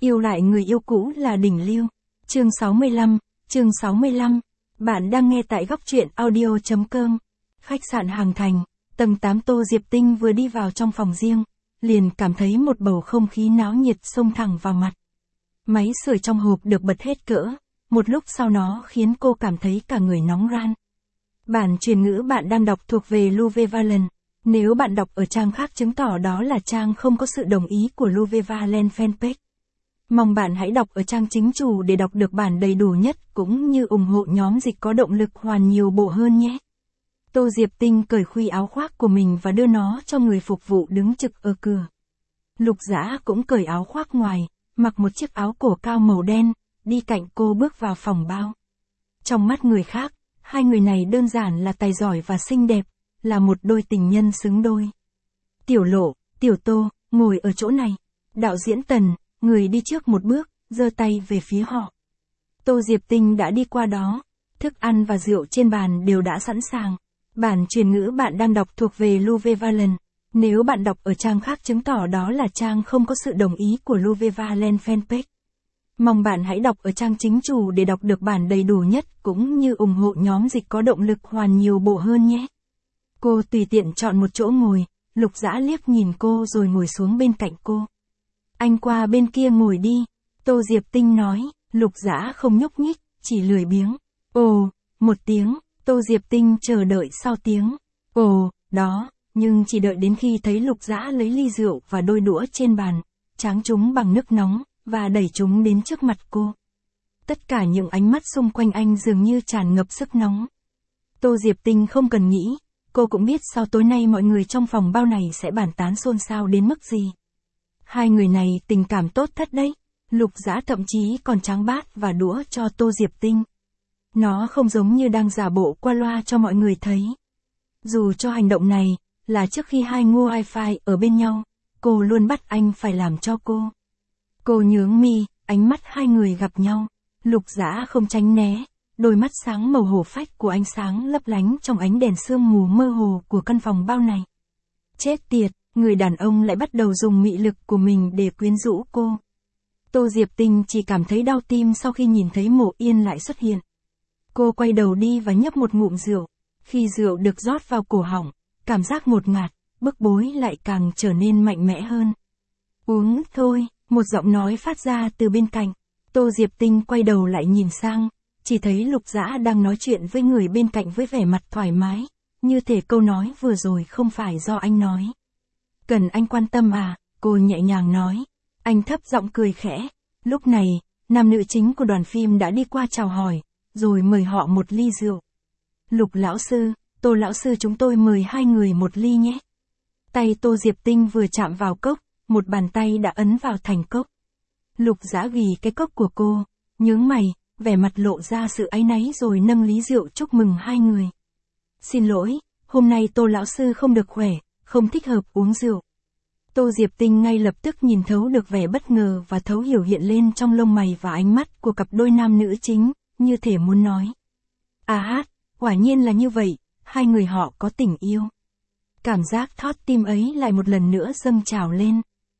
Yêu lại người yêu cũ là đỉnh lưu. Chương 65. Bạn đang nghe tại góc truyện audio.com. Khách sạn Hàng Thành, tầng 8. Tô Diệp Tinh vừa đi vào trong phòng riêng, liền cảm thấy một bầu không khí náo nhiệt xông thẳng vào mặt. Máy sưởi trong hộp được bật hết cỡ, một lúc sau nó khiến cô cảm thấy cả người nóng ran. Bản truyền ngữ bạn đang đọc thuộc về Louve Valen. Nếu bạn đọc ở trang khác chứng tỏ đó là trang không có sự đồng ý của Louve Valen fanpage. Mong bạn hãy đọc ở trang chính chủ để đọc được bản đầy đủ nhất cũng như ủng hộ nhóm dịch có động lực hoàn nhiều bộ hơn nhé. Tô Diệp Tinh cởi khuy áo khoác của mình và đưa nó cho người phục vụ đứng trực ở cửa. Lục Dã cũng cởi áo khoác ngoài, mặc một chiếc áo cổ cao màu đen, đi cạnh cô bước vào phòng bao. Trong mắt người khác, hai người này đơn giản là tài giỏi và xinh đẹp, là một đôi tình nhân xứng đôi. Tiểu Lộ, Tiểu Tô, ngồi ở chỗ này. Đạo diễn Tần, người đi trước một bước, giơ tay về phía họ. Tô Diệp Tinh đã đi qua đó, thức ăn và rượu trên bàn đều đã sẵn sàng. Bản truyền ngữ bạn đang đọc thuộc về Louve Valen. Nếu bạn đọc ở trang khác chứng tỏ đó là trang không có sự đồng ý của Louve Valen fanpage. Mong bạn hãy đọc ở trang chính chủ để đọc được bản đầy đủ nhất cũng như ủng hộ nhóm dịch có động lực hoàn nhiều bộ hơn nhé. Cô tùy tiện chọn một chỗ ngồi, Lục Dã liếc nhìn cô rồi ngồi xuống bên cạnh cô. Anh qua bên kia ngồi đi, Tô Diệp Tinh nói. Lục Dã không nhúc nhích, chỉ lười biếng. Ồ, một tiếng, Tô Diệp Tinh chờ đợi sau tiếng. Ồ, đó, nhưng chỉ đợi đến khi thấy Lục Dã lấy ly rượu và đôi đũa trên bàn, tráng chúng bằng nước nóng, và đẩy chúng đến trước mặt cô. Tất cả những ánh mắt xung quanh anh dường như tràn ngập sức nóng. Tô Diệp Tinh không cần nghĩ, cô cũng biết sau tối nay mọi người trong phòng bao này sẽ bàn tán xôn xao đến mức gì. Hai người này tình cảm tốt thật đấy. Lục Dã thậm chí còn tráng bát và đũa cho Tô Diệp Tinh. Nó không giống như đang giả bộ qua loa cho mọi người thấy. Dù cho hành động này là trước khi hai ngô wifi ở bên nhau, cô luôn bắt anh phải làm cho cô. Cô nhướng mi, ánh mắt hai người gặp nhau. Lục Dã không tránh né, đôi mắt sáng màu hổ phách của anh sáng lấp lánh trong ánh đèn sương mù mơ hồ của căn phòng bao này. Chết tiệt, người đàn ông lại bắt đầu dùng mị lực của mình để quyến rũ cô. Tô Diệp Tinh chỉ cảm thấy đau tim sau khi nhìn thấy Mộ Yên lại xuất hiện. Cô quay đầu đi và nhấp một ngụm rượu. Khi rượu được rót vào cổ họng, cảm giác ngột ngạt, bức bối lại càng trở nên mạnh mẽ hơn. Uống thôi, một giọng nói phát ra từ bên cạnh. Tô Diệp Tinh quay đầu lại nhìn sang, chỉ thấy Lục Dã đang nói chuyện với người bên cạnh với vẻ mặt thoải mái, như thể câu nói vừa rồi không phải do anh nói. Cần anh quan tâm à, cô nhẹ nhàng nói. Anh thấp giọng cười khẽ. Lúc này, nam nữ chính của đoàn phim đã đi qua chào hỏi, rồi mời họ một ly rượu. Lục lão sư, Tô lão sư, chúng tôi mời hai người một ly nhé. Tay Tô Diệp Tinh vừa chạm vào cốc, một bàn tay đã ấn vào thành cốc. Lục Dã ghi cái cốc của cô, nhướng mày, vẻ mặt lộ ra sự áy náy rồi nâng ly rượu chúc mừng hai người. Xin lỗi, hôm nay Tô lão sư không được khỏe, không thích hợp uống rượu. Tô Diệp Tinh ngay lập tức nhìn thấu được vẻ bất ngờ và thấu hiểu hiện lên trong lông mày và ánh mắt của cặp đôi nam nữ chính, như thể muốn nói. À hát, quả nhiên là như vậy, hai người họ có tình yêu. Cảm giác thót tim ấy lại một lần nữa dâng trào lên.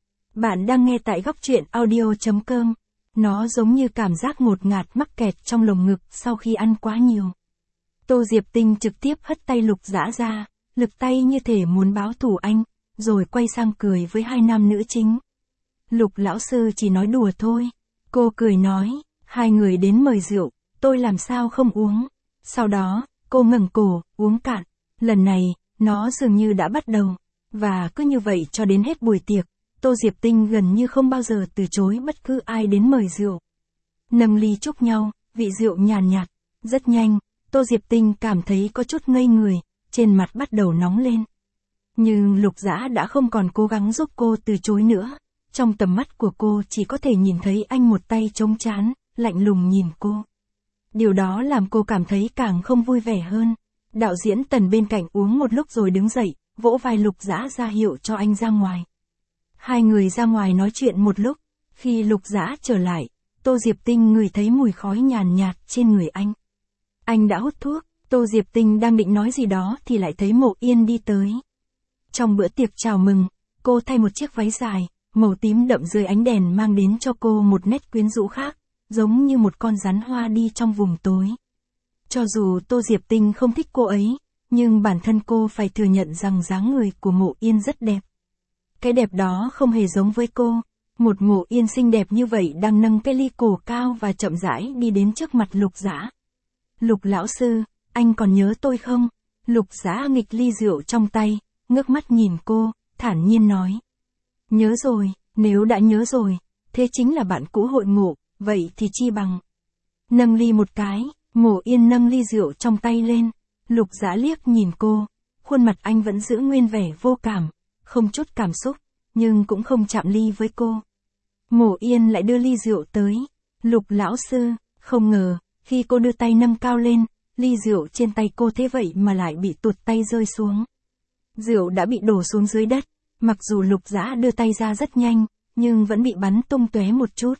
Bạn đang nghe tại góc truyện audio.com. Nó giống như cảm giác ngột ngạt mắc kẹt trong lồng ngực sau khi ăn quá nhiều. Tô Diệp Tinh trực tiếp hất tay Lục Dã ra, lực tay như thể muốn báo thù anh, rồi quay sang cười với hai nam nữ chính. Lục lão sư chỉ nói đùa thôi. Cô cười nói, hai người đến mời rượu, tôi làm sao không uống. Sau đó, cô ngẩng cổ, uống cạn. Lần này, nó dường như đã bắt đầu. Và cứ như vậy cho đến hết buổi tiệc, Tô Diệp Tinh gần như không bao giờ từ chối bất cứ ai đến mời rượu. Nâng ly chúc nhau, vị rượu nhàn nhạt. Rất nhanh, Tô Diệp Tinh cảm thấy có chút ngây người, trên mặt bắt đầu nóng lên. Nhưng Lục Dã đã không còn cố gắng giúp cô từ chối nữa. Trong tầm mắt của cô chỉ có thể nhìn thấy anh một tay chống trán, lạnh lùng nhìn cô. Điều đó làm cô cảm thấy càng không vui vẻ hơn. Đạo diễn Tần bên cạnh uống một lúc rồi đứng dậy, vỗ vai Lục Dã ra hiệu cho anh ra ngoài. Hai người ra ngoài nói chuyện một lúc. Khi Lục Dã trở lại, Tô Diệp Tinh ngửi thấy mùi khói nhàn nhạt trên người anh. Anh đã hút thuốc. Tô Diệp Tinh đang định nói gì đó thì lại thấy Mộ Yên đi tới. Trong bữa tiệc chào mừng, cô thay một chiếc váy dài, màu tím đậm dưới ánh đèn mang đến cho cô một nét quyến rũ khác, giống như một con rắn hoa đi trong vùng tối. Cho dù Tô Diệp Tinh không thích cô ấy, nhưng bản thân cô phải thừa nhận rằng dáng người của Mộ Yên rất đẹp. Cái đẹp đó không hề giống với cô. Một Mộ Yên xinh đẹp như vậy đang nâng cái ly cổ cao và chậm rãi đi đến trước mặt Lục Dã. Lục lão sư, anh còn nhớ tôi không? Lục Dã nghịch ly rượu trong tay, ngước mắt nhìn cô, thản nhiên nói. Nhớ rồi, nếu đã nhớ rồi, thế chính là bạn cũ hội ngộ, vậy thì chi bằng. Nâng ly một cái, Mộ Yên nâng ly rượu trong tay lên, Lục Dã liếc nhìn cô, khuôn mặt anh vẫn giữ nguyên vẻ vô cảm, không chút cảm xúc, nhưng cũng không chạm ly với cô. Mộ Yên lại đưa ly rượu tới, Lục lão sư, không ngờ, khi cô đưa tay nâng cao lên, ly rượu trên tay cô thế vậy mà lại bị tuột tay rơi xuống. Rượu đã bị đổ xuống dưới đất, mặc dù Lục Dã đưa tay ra rất nhanh, nhưng vẫn bị bắn tung tóe một chút.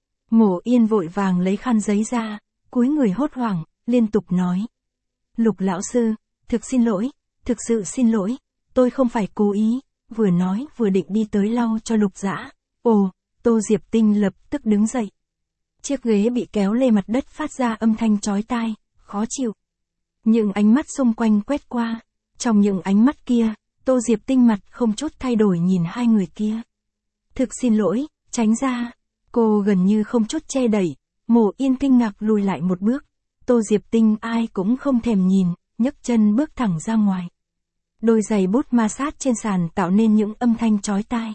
Mộ Yên vội vàng lấy khăn giấy ra, cúi người hốt hoảng, liên tục nói. Lục lão sư, thực xin lỗi, thực sự xin lỗi, tôi không phải cố ý, vừa nói vừa định đi tới lau cho Lục Dã. Ồ, Tô Diệp Tinh lập tức đứng dậy. Chiếc ghế bị kéo lê mặt đất phát ra âm thanh chói tai, khó chịu. Những ánh mắt xung quanh quét qua, trong những ánh mắt kia, Tô Diệp Tinh mặt không chút thay đổi nhìn hai người kia. Thực xin lỗi, tránh ra. Cô gần như không chút che đẩy, Mộ Yên kinh ngạc lùi lại một bước. Tô Diệp Tinh ai cũng không thèm nhìn, nhấc chân bước thẳng ra ngoài. Đôi giày bút ma sát trên sàn tạo nên những âm thanh chói tai.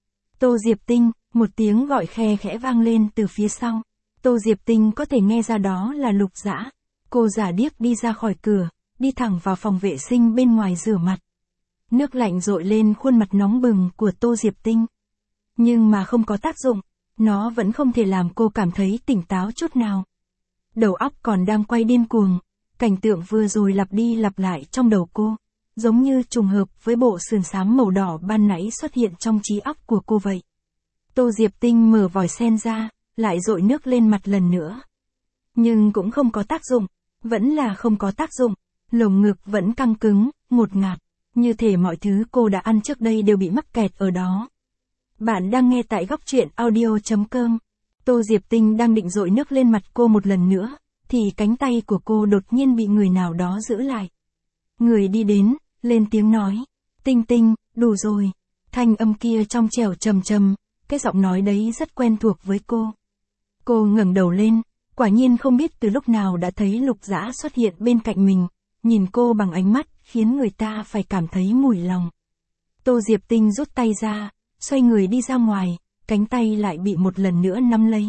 Tô Diệp Tinh, một tiếng gọi khe khẽ vang lên từ phía sau. Tô Diệp Tinh có thể nghe ra đó là Lục Dã. Cô giả điếc đi ra khỏi cửa, đi thẳng vào phòng vệ sinh bên ngoài rửa mặt. Nước lạnh dội lên khuôn mặt nóng bừng của Tô Diệp Tinh. Nhưng mà không có tác dụng, nó vẫn không thể làm cô cảm thấy tỉnh táo chút nào. Đầu óc còn đang quay điên cuồng, cảnh tượng vừa rồi lặp đi lặp lại trong đầu cô, giống như trùng hợp với bộ sườn xám màu đỏ ban nãy xuất hiện trong trí óc của cô vậy. Tô Diệp Tinh mở vòi sen ra, lại dội nước lên mặt lần nữa. Nhưng cũng không có tác dụng, vẫn là không có tác dụng, lồng ngực vẫn căng cứng, ngột ngạt, như thể mọi thứ cô đã ăn trước đây đều bị mắc kẹt ở đó. Bạn đang nghe tại góc truyện audio.com. Tô Diệp Tinh đang định dội nước lên mặt cô một lần nữa, thì cánh tay của cô đột nhiên bị người nào đó giữ lại. Người đi đến, lên tiếng nói. Tinh Tinh, đủ rồi. Thanh âm kia trong trẻo trầm trầm, cái giọng nói đấy rất quen thuộc với cô. Cô ngẩng đầu lên, quả nhiên không biết từ lúc nào đã thấy Lục Dã xuất hiện bên cạnh mình, nhìn cô bằng ánh mắt khiến người ta phải cảm thấy mùi lòng. Tô Diệp Tinh rút tay ra, xoay người đi ra ngoài, cánh tay lại bị một lần nữa nắm lấy.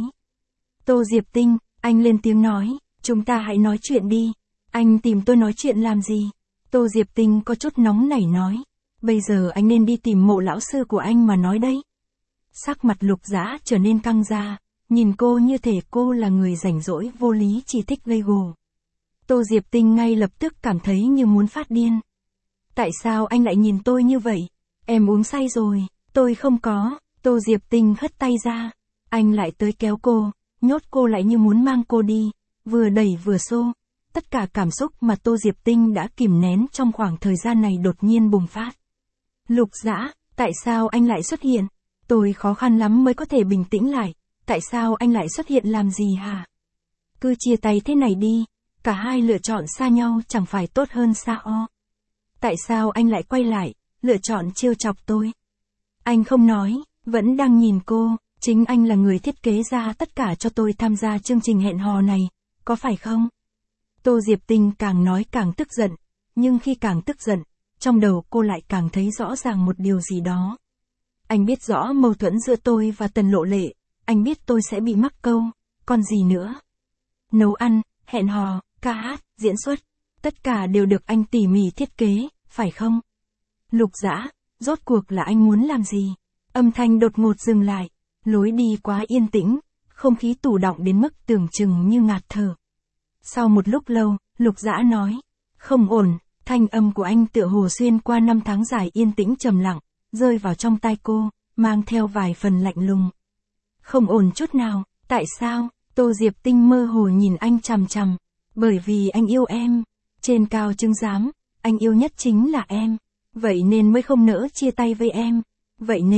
Tô Diệp Tinh, anh lên tiếng nói, chúng ta hãy nói chuyện đi. Anh tìm tôi nói chuyện làm gì? Tô Diệp Tinh có chút nóng nảy nói. Bây giờ anh nên đi tìm Mộ lão sư của anh mà nói đấy. Sắc mặt Lục Dã trở nên căng ra, nhìn cô như thể cô là người rảnh rỗi vô lý chỉ thích gây gổ. Tô Diệp Tinh ngay lập tức cảm thấy như muốn phát điên. Tại sao anh lại nhìn tôi như vậy? Em uống say rồi, tôi không có. Tô Diệp Tinh hất tay ra. Anh lại tới kéo cô, nhốt cô lại như muốn mang cô đi, vừa đẩy vừa xô. Tất cả cảm xúc mà Tô Diệp Tinh đã kìm nén trong khoảng thời gian này đột nhiên bùng phát. Lục Dã, tại sao anh lại xuất hiện? Tôi khó khăn lắm mới có thể bình tĩnh lại. Tại sao anh lại xuất hiện làm gì hả? Cứ chia tay thế này đi, cả hai lựa chọn xa nhau chẳng phải tốt hơn sao? Tại sao anh lại quay lại, lựa chọn trêu chọc tôi? Anh không nói, vẫn đang nhìn cô, chính anh là người thiết kế ra tất cả cho tôi tham gia chương trình hẹn hò này, có phải không? Tô Diệp Tinh càng nói càng tức giận, nhưng khi càng tức giận, trong đầu cô lại càng thấy rõ ràng một điều gì đó. Anh biết rõ mâu thuẫn giữa tôi và Tần Lộ Lệ, anh biết tôi sẽ bị mắc câu, còn gì nữa? Nấu ăn, hẹn hò, ca hát, diễn xuất, tất cả đều được anh tỉ mỉ thiết kế, phải không? Lục Dã, rốt cuộc là anh muốn làm gì? Âm thanh đột ngột dừng lại, lối đi quá yên tĩnh, không khí tù đọng đến mức tưởng chừng như ngạt thở. Sau một lúc lâu, Lục Dã nói, không ổn, thanh âm của anh tựa hồ xuyên qua năm tháng dài yên tĩnh trầm lặng, rơi vào trong tai cô, mang theo vài phần lạnh lùng. Không ổn chút nào, tại sao? Tô Diệp Tinh mơ hồ nhìn anh chằm chằm. Bởi vì anh yêu em. Trên cao chứng giám, anh yêu nhất chính là em. Vậy nên mới không nỡ chia tay với em. Vậy nên,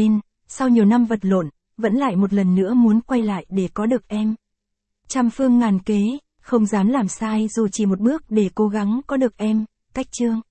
Sau nhiều năm vật lộn, vẫn lại một lần nữa muốn quay lại để có được em. Trăm phương ngàn kế, không dám làm sai dù chỉ một bước để cố gắng có được em. Cách Chương.